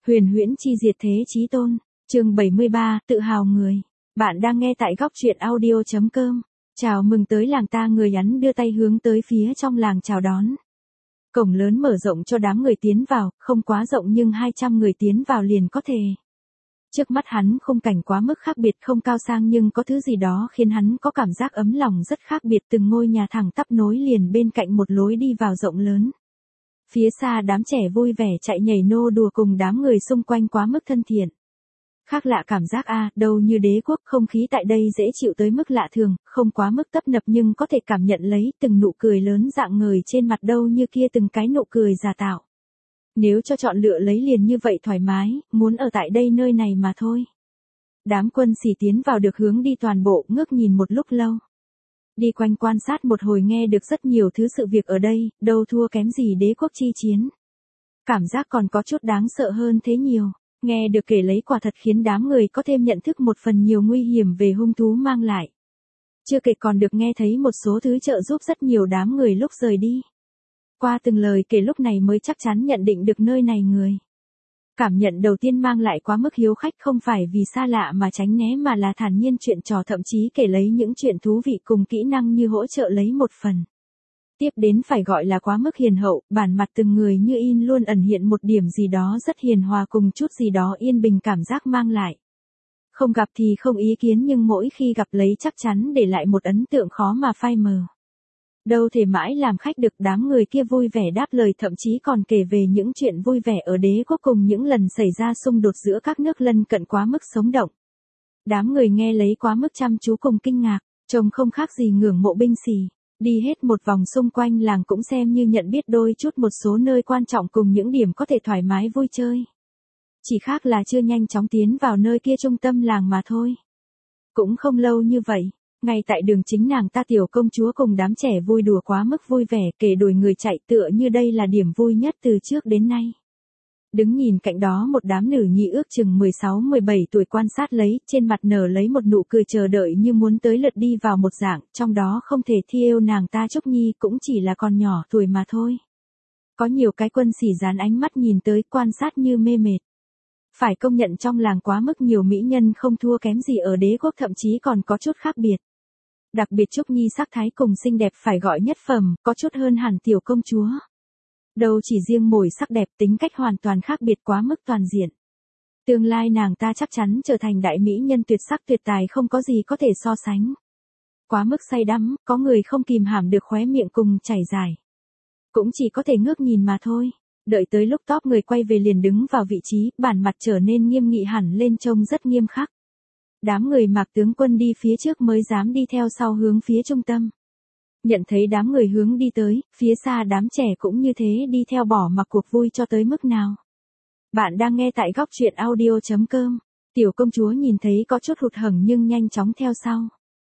Huyền huyễn chi diệt thế chí tôn, chương 73, tự hào người. Bạn đang nghe tại góc truyện audio.com. Chào mừng tới làng ta, người nhắn đưa tay hướng tới phía trong làng chào đón. Cổng lớn mở rộng cho đám người tiến vào, không quá rộng nhưng 200 người tiến vào liền có thể. Trước mắt hắn khung cảnh quá mức khác biệt, không cao sang nhưng có thứ gì đó khiến hắn có cảm giác ấm lòng rất khác biệt. Từng ngôi nhà thẳng tắp nối liền bên cạnh một lối đi vào rộng lớn. Phía xa đám trẻ vui vẻ chạy nhảy nô đùa cùng đám người xung quanh quá mức thân thiện. Khác lạ cảm giác đâu như đế quốc, không khí tại đây dễ chịu tới mức lạ thường, không quá mức tấp nập nhưng có thể cảm nhận lấy từng nụ cười lớn rạng ngời trên mặt, đâu như kia từng cái nụ cười giả tạo. Nếu cho chọn lựa lấy liền như vậy thoải mái, muốn ở tại đây nơi này mà thôi. Đám quân sĩ tiến vào được hướng đi toàn bộ, ngước nhìn một lúc lâu. Đi quanh quan sát một hồi nghe được rất nhiều thứ sự việc ở đây, đâu thua kém gì đế quốc chi chiến. Cảm giác còn có chút đáng sợ hơn thế nhiều, nghe được kể lấy quả thật khiến đám người có thêm nhận thức một phần nhiều nguy hiểm về hung thú mang lại. Chưa kể còn được nghe thấy một số thứ trợ giúp rất nhiều đám người lúc rời đi. Qua từng lời kể lúc này mới chắc chắn nhận định được nơi này người. Cảm nhận đầu tiên mang lại quá mức hiếu khách, không phải vì xa lạ mà tránh né mà là thản nhiên chuyện trò, thậm chí kể lấy những chuyện thú vị cùng kỹ năng như hỗ trợ lấy một phần. Tiếp đến phải gọi là quá mức hiền hậu, bản mặt từng người như in luôn ẩn hiện một điểm gì đó rất hiền hòa cùng chút gì đó yên bình cảm giác mang lại. Không gặp thì không ý kiến nhưng mỗi khi gặp lấy chắc chắn để lại một ấn tượng khó mà phai mờ. Đâu thể mãi làm khách được, đám người kia vui vẻ đáp lời, thậm chí còn kể về những chuyện vui vẻ ở đế quốc cùng những lần xảy ra xung đột giữa các nước lân cận quá mức sống động. Đám người nghe lấy quá mức chăm chú cùng kinh ngạc, trông không khác gì ngưỡng mộ binh sĩ. Đi hết một vòng xung quanh làng cũng xem như nhận biết đôi chút một số nơi quan trọng cùng những điểm có thể thoải mái vui chơi. Chỉ khác là chưa nhanh chóng tiến vào nơi kia trung tâm làng mà thôi. Cũng không lâu như vậy. Ngay tại đường chính, nàng ta tiểu công chúa cùng đám trẻ vui đùa quá mức vui vẻ, kể đuổi người chạy, tựa như đây là điểm vui nhất từ trước đến nay. Đứng nhìn cạnh đó một đám nữ nhi ước chừng 16-17 tuổi quan sát lấy, trên mặt nở lấy một nụ cười chờ đợi như muốn tới lượt đi vào một dạng, trong đó không thể thi yêu nàng ta Trúc Nhi cũng chỉ là con nhỏ tuổi mà thôi. Có nhiều cái quân sĩ dán ánh mắt nhìn tới quan sát như mê mệt. Phải công nhận trong làng quá mức nhiều mỹ nhân không thua kém gì ở đế quốc, thậm chí còn có chút khác biệt. Đặc biệt Trúc Nhi sắc thái cùng xinh đẹp phải gọi nhất phẩm, có chút hơn hẳn tiểu công chúa. Đâu chỉ riêng mồi sắc đẹp, tính cách hoàn toàn khác biệt, quá mức toàn diện. Tương lai nàng ta chắc chắn trở thành đại mỹ nhân tuyệt sắc tuyệt tài, không có gì có thể so sánh. Quá mức say đắm, có người không kìm hãm được khóe miệng cùng chảy dài. Cũng chỉ có thể ngước nhìn mà thôi. Đợi tới lúc top người quay về liền đứng vào vị trí, bản mặt trở nên nghiêm nghị hẳn lên, trông rất nghiêm khắc. Đám người Mạc tướng quân đi phía trước mới dám đi theo sau hướng phía trung tâm. Nhận thấy đám người hướng đi tới, phía xa đám trẻ cũng như thế đi theo, bỏ mặc cuộc vui cho tới mức nào. Bạn đang nghe tại góc truyện audio.com. Tiểu công chúa nhìn thấy có chút hụt hẫng nhưng nhanh chóng theo sau.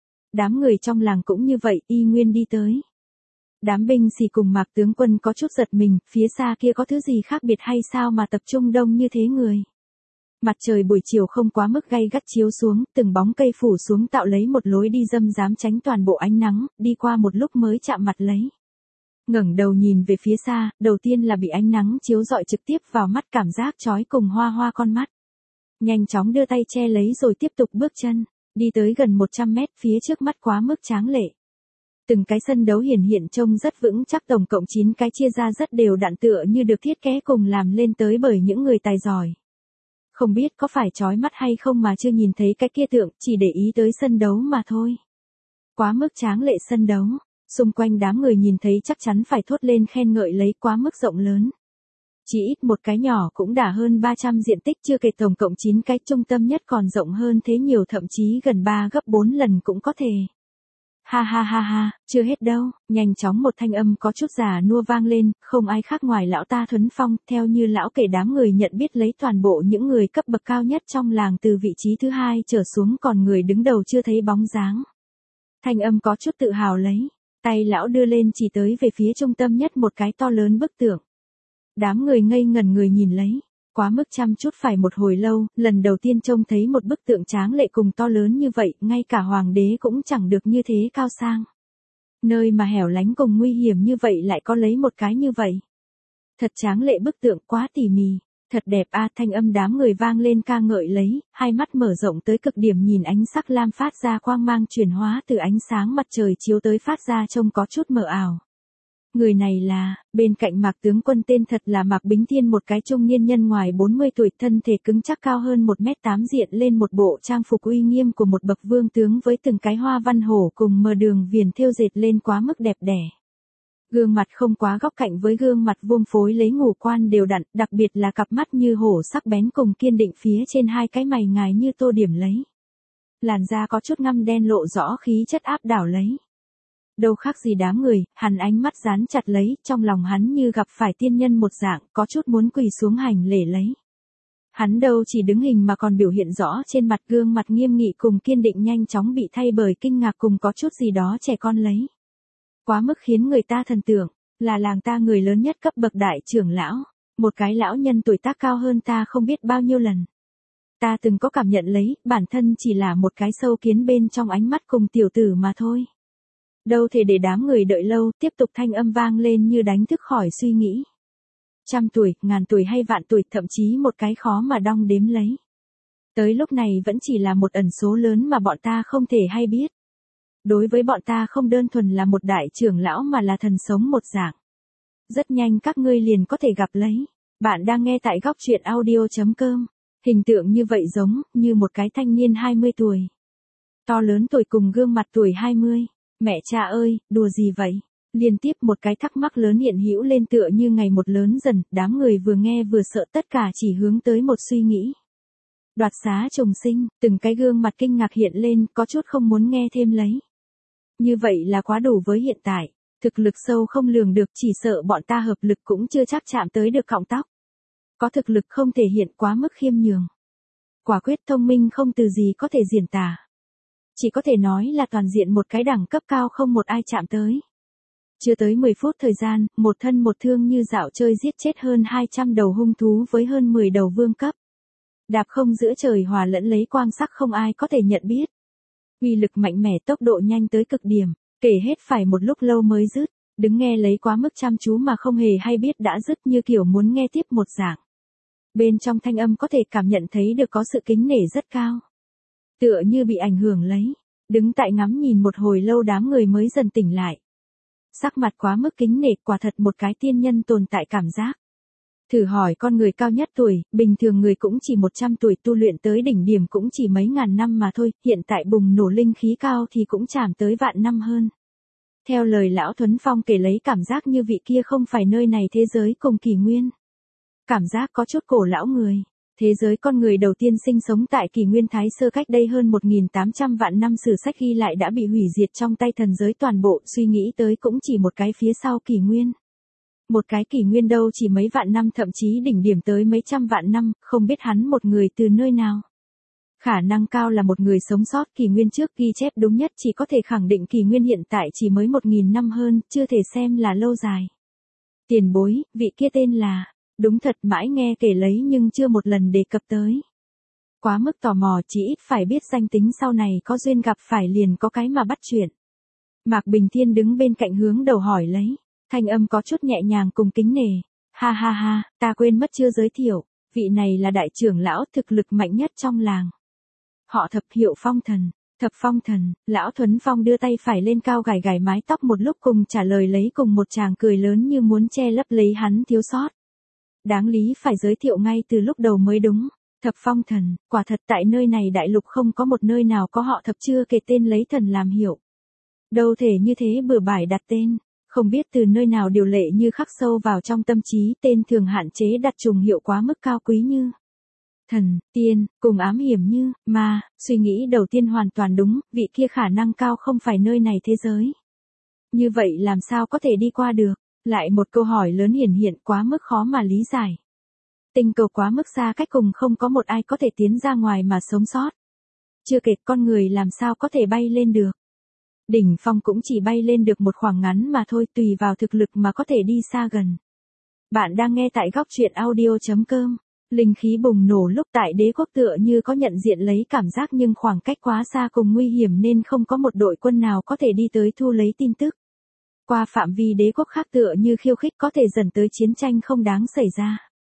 Đám người trong làng cũng như vậy, y nguyên đi tới. Đám binh sĩ cùng Mạc tướng quân có chút giật mình, phía xa kia có thứ gì khác biệt hay sao mà tập trung đông như thế người. Mặt trời buổi chiều không quá mức gay gắt chiếu xuống, từng bóng cây phủ xuống tạo lấy một lối đi râm rám tránh toàn bộ ánh nắng, đi qua một lúc mới chạm mặt lấy. Ngẩng đầu nhìn về phía xa, đầu tiên là bị ánh nắng chiếu rọi trực tiếp vào mắt, cảm giác chói cùng hoa hoa con mắt. Nhanh chóng đưa tay che lấy rồi tiếp tục bước chân, đi tới gần 100 mét, phía trước mắt quá mức tráng lệ. Từng cái sân đấu hiển hiện trông rất vững chắc, tổng cộng 9 cái chia ra rất đều đặn, tựa như được thiết kế cùng làm lên tới bởi những người tài giỏi. Không biết có phải chói mắt hay không mà chưa nhìn thấy cái kia tượng, chỉ để ý tới sân đấu mà thôi. Quá mức tráng lệ sân đấu, xung quanh đám người nhìn thấy chắc chắn phải thốt lên khen ngợi lấy, quá mức rộng lớn. Chỉ ít một cái nhỏ cũng đã hơn 300 diện tích, chưa kể tổng cộng 9 cái, trung tâm nhất còn rộng hơn thế nhiều, thậm chí gần 3 gấp 4 lần cũng có thể. Ha ha ha ha, chưa hết đâu, nhanh chóng một thanh âm có chút già nua vang lên, không ai khác ngoài lão ta Thuấn Phong, theo như lão kể đám người nhận biết lấy toàn bộ những người cấp bậc cao nhất trong làng từ vị trí thứ 2 trở xuống, còn người đứng đầu chưa thấy bóng dáng. Thanh âm có chút tự hào lấy, tay lão đưa lên chỉ tới về phía trung tâm nhất một cái to lớn bức tượng. Đám người ngây ngẩn người nhìn lấy. Quá mức chăm chút phải một hồi lâu, lần đầu tiên trông thấy một bức tượng tráng lệ cùng to lớn như vậy, ngay cả hoàng đế cũng chẳng được như thế cao sang. Nơi mà hẻo lánh cùng nguy hiểm như vậy lại có lấy một cái như vậy. Thật tráng lệ, bức tượng quá tỉ mỉ. Thật đẹp a, thanh âm đám người vang lên ca ngợi lấy, hai mắt mở rộng tới cực điểm nhìn ánh sắc lam phát ra quang mang chuyển hóa từ ánh sáng mặt trời chiếu tới phát ra trông có chút mờ ảo. Người này là, bên cạnh Mạc tướng quân tên thật là Mạc Bính Thiên, một cái trung niên nhân ngoài 40 tuổi, thân thể cứng chắc cao hơn 1m8, diện lên một bộ trang phục uy nghiêm của một bậc vương tướng với từng cái hoa văn hổ cùng mờ đường viền thêu dệt lên quá mức đẹp đẽ. Gương mặt không quá góc cạnh với gương mặt vuông phối lấy ngũ quan đều đặn, đặc biệt là cặp mắt như hổ sắc bén cùng kiên định phía trên hai cái mày ngài như tô điểm lấy. Làn da có chút ngăm đen lộ rõ khí chất áp đảo lấy. Đâu khác gì đám người, hắn ánh mắt dán chặt lấy, trong lòng hắn như gặp phải tiên nhân một dạng, có chút muốn quỳ xuống hành lễ lấy. Hắn đâu chỉ đứng hình mà còn biểu hiện rõ trên mặt, gương mặt nghiêm nghị cùng kiên định nhanh chóng bị thay bởi kinh ngạc cùng có chút gì đó trẻ con lấy. Quá mức khiến người ta thần tưởng, là làng ta người lớn nhất cấp bậc đại trưởng lão, một cái lão nhân tuổi tác cao hơn ta không biết bao nhiêu lần. Ta từng có cảm nhận lấy, bản thân chỉ là một cái sâu kiến bên trong ánh mắt cùng tiểu tử mà thôi. Đâu thể để đám người đợi lâu, tiếp tục thanh âm vang lên như đánh thức khỏi suy nghĩ. 100 tuổi, ngàn tuổi hay vạn tuổi, thậm chí một cái khó mà đong đếm lấy. Tới lúc này vẫn chỉ là một ẩn số lớn mà bọn ta không thể hay biết. Đối với bọn ta không đơn thuần là một đại trưởng lão mà là thần sống một dạng. Rất nhanh các ngươi liền có thể gặp lấy. Bạn đang nghe tại góc truyện audio.com. Hình tượng như vậy giống như một cái thanh niên 20 tuổi. To lớn tuổi cùng gương mặt tuổi 20. Mẹ cha ơi, đùa gì vậy? Liên tiếp một cái thắc mắc lớn hiện hữu lên tựa như ngày một lớn dần, đám người vừa nghe vừa sợ, tất cả chỉ hướng tới một suy nghĩ. Đoạt xá trùng sinh, từng cái gương mặt kinh ngạc hiện lên, có chút không muốn nghe thêm lấy. Như vậy là quá đủ với hiện tại, thực lực sâu không lường được, chỉ sợ bọn ta hợp lực cũng chưa chắc chạm tới được cọng tóc. Có thực lực không thể hiện, quá mức khiêm nhường. Quả quyết thông minh không từ gì có thể diễn tả. Chỉ có thể nói là toàn diện một cái đẳng cấp cao không một ai chạm tới. Chưa tới 10 phút thời gian, một thân một thương như dạo chơi giết chết hơn 200 đầu hung thú với hơn 10 đầu vương cấp. Đạp không giữa trời hòa lẫn lấy quang sắc không ai có thể nhận biết. Uy lực mạnh mẽ, tốc độ nhanh tới cực điểm, kể hết phải một lúc lâu mới dứt, đứng nghe lấy quá mức chăm chú mà không hề hay biết đã dứt như kiểu muốn nghe tiếp một dạng. Bên trong thanh âm có thể cảm nhận thấy được có sự kính nể rất cao. Tựa như bị ảnh hưởng lấy, đứng tại ngắm nhìn một hồi lâu đám người mới dần tỉnh lại. Sắc mặt quá mức kính nể, quả thật một cái tiên nhân tồn tại cảm giác. Thử hỏi con người cao nhất tuổi, bình thường người cũng chỉ 100 tuổi, tu luyện tới đỉnh điểm cũng chỉ mấy ngàn năm mà thôi, hiện tại bùng nổ linh khí cao thì cũng chạm tới vạn năm hơn. Theo lời lão Thuấn Phong kể lấy, cảm giác như vị kia không phải nơi này thế giới cùng kỷ nguyên. Cảm giác có chút cổ lão người. Thế giới con người đầu tiên sinh sống tại kỷ nguyên Thái Sơ cách đây hơn 1.800 vạn năm, sử sách ghi lại đã bị hủy diệt trong tay thần giới toàn bộ, suy nghĩ tới cũng chỉ một cái phía sau kỷ nguyên. Một cái kỷ nguyên đâu chỉ mấy vạn năm, thậm chí đỉnh điểm tới mấy trăm vạn năm, không biết hắn một người từ nơi nào. Khả năng cao là một người sống sót kỷ nguyên trước, ghi chép đúng nhất chỉ có thể khẳng định kỷ nguyên hiện tại chỉ mới 1.000 năm hơn, chưa thể xem là lâu dài. Tiền bối, vị kia tên là... Đúng thật, mãi nghe kể lấy nhưng chưa một lần đề cập tới. Quá mức tò mò, chỉ ít phải biết danh tính, sau này có duyên gặp phải liền có cái mà bắt chuyện. Mạc Bình Thiên đứng bên cạnh hướng đầu hỏi lấy, thanh âm có chút nhẹ nhàng cùng kính nể. Ha ha ha, ta quên mất chưa giới thiệu, vị này là đại trưởng lão thực lực mạnh nhất trong làng. Họ Thập, hiệu Phong Thần. Thập Phong Thần, lão Thuấn Phong đưa tay phải lên cao gài gài mái tóc một lúc cùng trả lời lấy, cùng một tràng cười lớn như muốn che lấp lấy hắn thiếu sót. Đáng lý phải giới thiệu ngay từ lúc đầu mới đúng. Thập Phong Thần, quả thật tại nơi này đại lục không có một nơi nào có họ Thập, chưa kể tên lấy thần làm hiệu. Đâu thể như thế bừa bãi đặt tên, không biết từ nơi nào điều lệ như khắc sâu vào trong tâm trí, tên thường hạn chế đặt trùng hiệu quá mức cao quý như thần, tiên, cùng ám hiểm như ma. Suy nghĩ đầu tiên hoàn toàn đúng, vị kia khả năng cao không phải nơi này thế giới. Như vậy làm sao có thể đi qua được? Lại một câu hỏi lớn hiển hiện, quá mức khó mà lý giải. Tinh cầu quá mức xa cách, cùng không có một ai có thể tiến ra ngoài mà sống sót. Chưa kể con người làm sao có thể bay lên được. Đỉnh phong cũng chỉ bay lên được một khoảng ngắn mà thôi, tùy vào thực lực mà có thể đi xa gần. Bạn đang nghe tại góc truyện audio.com. Linh khí bùng nổ lúc tại đế quốc tựa như có nhận diện lấy cảm giác, nhưng khoảng cách quá xa cùng nguy hiểm nên không có một đội quân nào có thể đi tới thu lấy tin tức. Qua phạm vi đế quốc khác tựa như khiêu khích có thể dần tới chiến tranh không đáng xảy ra.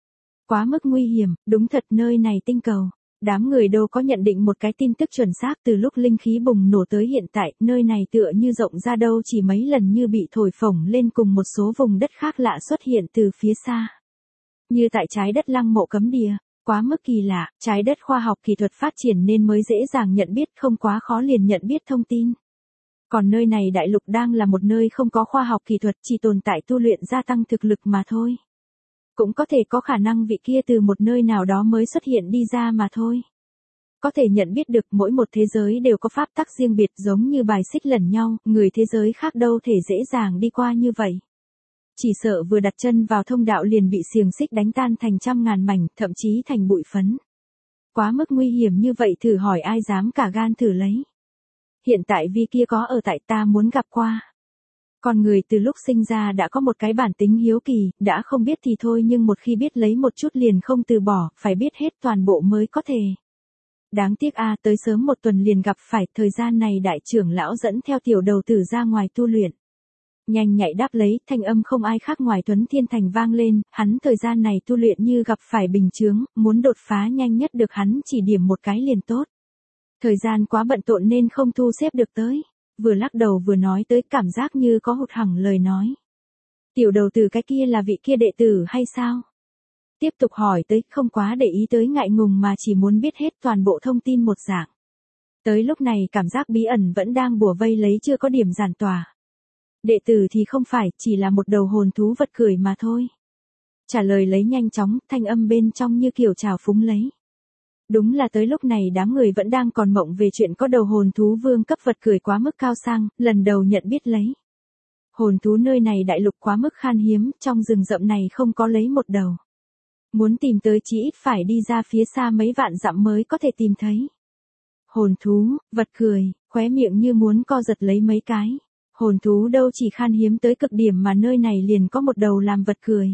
Quá mức nguy hiểm, đúng thật nơi này tinh cầu. Đám người đâu có nhận định một cái tin tức chuẩn xác từ lúc linh khí bùng nổ tới hiện tại, nơi này tựa như rộng ra đâu chỉ mấy lần như bị thổi phồng lên cùng một số vùng đất khác lạ xuất hiện từ phía xa. Như tại trái đất lăng mộ cấm địa, quá mức kỳ lạ, trái đất khoa học kỹ thuật phát triển nên mới dễ dàng nhận biết không quá khó liền nhận biết thông tin. Còn nơi này đại lục đang là một nơi không có khoa học kỹ thuật chỉ tồn tại tu luyện gia tăng thực lực mà thôi. Cũng có thể có khả năng vị kia từ một nơi nào đó mới xuất hiện đi ra mà thôi. Có thể nhận biết được mỗi một thế giới đều có pháp tắc riêng biệt giống như bài xích lẫn nhau, người thế giới khác đâu thể dễ dàng đi qua như vậy. Chỉ sợ vừa đặt chân vào thông đạo liền bị xiềng xích đánh tan thành trăm ngàn mảnh, thậm chí thành bụi phấn. Quá mức nguy hiểm như vậy thử hỏi ai dám cả gan thử lấy. Hiện tại vì kia có ở tại ta muốn gặp qua. Con người từ lúc sinh ra đã có một cái bản tính hiếu kỳ, đã không biết thì thôi nhưng một khi biết lấy một chút liền không từ bỏ, phải biết hết toàn bộ mới có thể. Đáng tiếc tới sớm một tuần liền gặp phải, thời gian này đại trưởng lão dẫn theo tiểu đầu tử ra ngoài tu luyện. Nhanh nhạy đáp lấy, thanh âm không ai khác ngoài Tuấn Thiên Thành vang lên, hắn thời gian này tu luyện như gặp phải bình chướng, muốn đột phá nhanh nhất được hắn chỉ điểm một cái liền tốt. Thời gian quá bận rộn nên không thu xếp được tới. Vừa lắc đầu vừa nói tới cảm giác như có hụt hẳn lời nói. Tiểu đầu tử cái kia là vị kia đệ tử hay sao? Tiếp tục hỏi tới không quá để ý tới ngại ngùng mà chỉ muốn biết hết toàn bộ thông tin một dạng. Tới lúc này cảm giác bí ẩn vẫn đang bủa vây lấy chưa có điểm giản tỏa. Đệ tử thì không phải, chỉ là một đầu hồn thú vật cười mà thôi. Trả lời lấy nhanh chóng, thanh âm bên trong như kiểu trào phúng lấy. Đúng là tới lúc này đám người vẫn đang còn mộng về chuyện có đầu hồn thú vương cấp vật cười quá mức cao sang, lần đầu nhận biết lấy. Hồn thú nơi này đại lục quá mức khan hiếm, trong rừng rậm này không có lấy một đầu. Muốn tìm tới chỉ ít phải đi ra phía xa mấy vạn dặm mới có thể tìm thấy. Hồn thú, vật cười, khóe miệng như muốn co giật lấy mấy cái. Hồn thú đâu chỉ khan hiếm tới cực điểm mà nơi này liền có một đầu làm vật cười.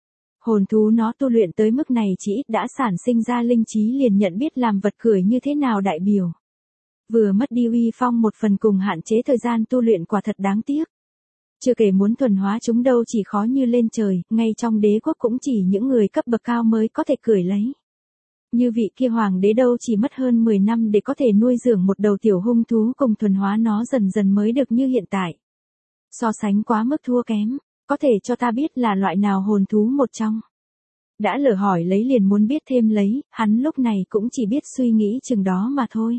Hồn thú nó tu luyện tới mức này chỉ ít đã sản sinh ra linh trí liền nhận biết làm vật cười như thế nào đại biểu. Vừa mất đi uy phong một phần cùng hạn chế thời gian tu luyện quả thật đáng tiếc. Chưa kể muốn thuần hóa chúng đâu chỉ khó như lên trời, ngay trong đế quốc cũng chỉ những người cấp bậc cao mới có thể cười lấy. Như vị kia hoàng đế đâu chỉ mất hơn 10 năm để có thể nuôi dưỡng một đầu tiểu hung thú cùng thuần hóa nó dần dần mới được như hiện tại. So sánh quá mức thua kém. Có thể cho ta biết là loại nào hồn thú một trong. Đã lỡ hỏi lấy liền muốn biết thêm lấy, hắn lúc này cũng chỉ biết suy nghĩ chừng đó mà thôi.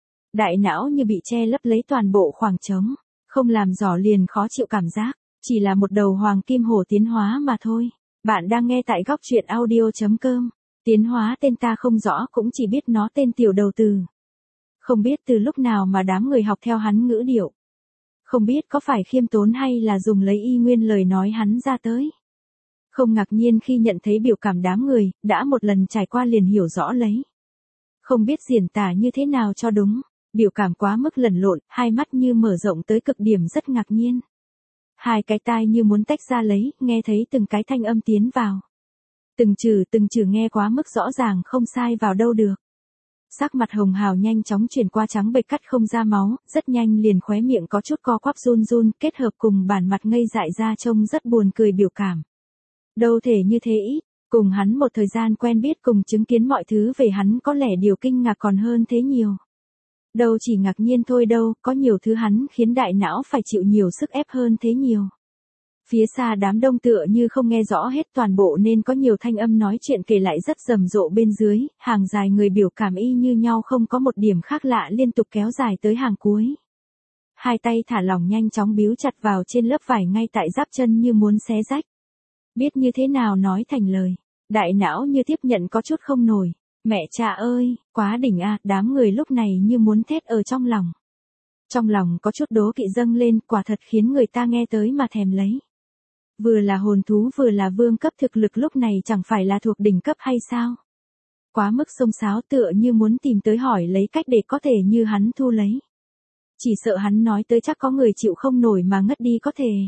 Đại não như bị che lấp lấy toàn bộ khoảng trống, không làm rõ liền khó chịu cảm giác, chỉ là một đầu hoàng kim hổ tiến hóa mà thôi. Bạn đang nghe tại góc truyện audio.com, tiến hóa tên ta không rõ cũng chỉ biết nó tên tiểu đầu từ. Không biết từ lúc nào mà đám người học theo hắn ngữ điệu. Không biết có phải khiêm tốn hay là dùng lấy y nguyên lời nói hắn ra tới. Không ngạc nhiên khi nhận thấy biểu cảm đám người, đã một lần trải qua liền hiểu rõ lấy. Không biết diễn tả như thế nào cho đúng, biểu cảm quá mức lẫn lộn, hai mắt như mở rộng tới cực điểm rất ngạc nhiên. Hai cái tai như muốn tách ra lấy, nghe thấy từng cái thanh âm tiến vào. Từng chữ nghe quá mức rõ ràng không sai vào đâu được. Sắc mặt hồng hào nhanh chóng chuyển qua trắng bệch cắt không ra máu, rất nhanh liền khóe miệng có chút co quắp run run, kết hợp cùng bản mặt ngây dại ra trông rất buồn cười biểu cảm. Đâu thể như thế ít, cùng hắn một thời gian quen biết cùng chứng kiến mọi thứ về hắn có lẽ điều kinh ngạc còn hơn thế nhiều. Đâu chỉ ngạc nhiên thôi đâu, có nhiều thứ hắn khiến đại não phải chịu nhiều sức ép hơn thế nhiều. Phía xa đám đông tựa như không nghe rõ hết toàn bộ nên có nhiều thanh âm nói chuyện kể lại rất rầm rộ bên dưới, hàng dài người biểu cảm y như nhau không có một điểm khác lạ liên tục kéo dài tới hàng cuối. Hai tay thả lỏng nhanh chóng bíu chặt vào trên lớp vải ngay tại giáp chân như muốn xé rách. Biết như thế nào nói thành lời, đại não như tiếp nhận có chút không nổi. Mẹ cha ơi, quá đỉnh đám người lúc này như muốn thét ở trong lòng. Trong lòng có chút đố kỵ dâng lên, quả thật khiến người ta nghe tới mà thèm lấy. Vừa là hồn thú vừa là vương cấp thực lực lúc này chẳng phải là thuộc đỉnh cấp hay sao? Quá mức xông xáo tựa như muốn tìm tới hỏi lấy cách để có thể như hắn thu lấy. Chỉ sợ hắn nói tới chắc có người chịu không nổi mà ngất đi có thể.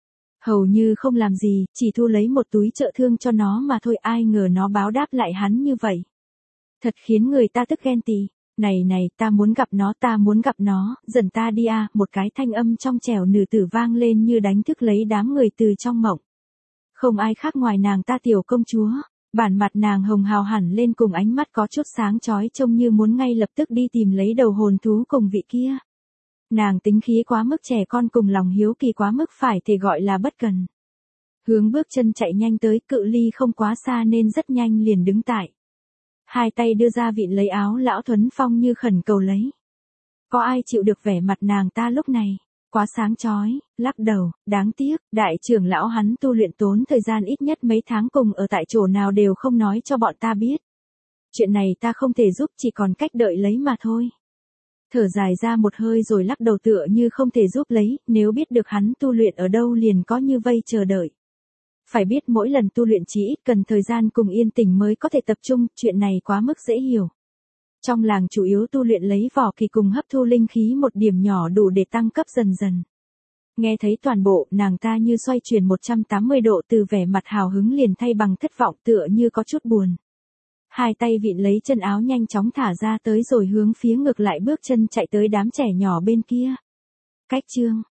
Hầu như không làm gì, chỉ thu lấy một túi trợ thương cho nó mà thôi, ai ngờ nó báo đáp lại hắn như vậy. Thật khiến người ta tức ghen tị. Này, ta muốn gặp nó, dần ta đi một cái thanh âm trong trẻo nữ tử vang lên như đánh thức lấy đám người từ trong mộng. Không ai khác ngoài nàng ta tiểu công chúa. Bản mặt nàng hồng hào hẳn lên cùng ánh mắt có chút sáng chói trông như muốn ngay lập tức đi tìm lấy đầu hồn thú cùng vị kia. Nàng tính khí quá mức trẻ con cùng lòng hiếu kỳ quá mức phải thể gọi là bất cần. Hướng bước chân chạy nhanh tới, cự ly không quá xa nên rất nhanh liền đứng tại. Hai tay đưa ra vịn lấy áo lão Thuấn Phong như khẩn cầu lấy. Có ai chịu được vẻ mặt nàng ta lúc này, quá sáng chói, lắc đầu, đáng tiếc, đại trưởng lão hắn tu luyện tốn thời gian ít nhất mấy tháng cùng ở tại chỗ nào đều không nói cho bọn ta biết. Chuyện này ta không thể giúp, chỉ còn cách đợi lấy mà thôi. Thở dài ra một hơi rồi lắc đầu tựa như không thể giúp lấy, nếu biết được hắn tu luyện ở đâu liền có như vây chờ đợi. Phải biết mỗi lần tu luyện chỉ ít cần thời gian cùng yên tĩnh mới có thể tập trung, chuyện này quá mức dễ hiểu. Trong làng chủ yếu tu luyện lấy vỏ kỳ cùng hấp thu linh khí một điểm nhỏ đủ để tăng cấp dần dần. Nghe thấy toàn bộ, nàng ta như xoay chuyển 180 độ từ vẻ mặt hào hứng liền thay bằng thất vọng tựa như có chút buồn. Hai tay vịn lấy chân áo nhanh chóng thả ra tới rồi hướng phía ngược lại bước chân chạy tới đám trẻ nhỏ bên kia. Cách chương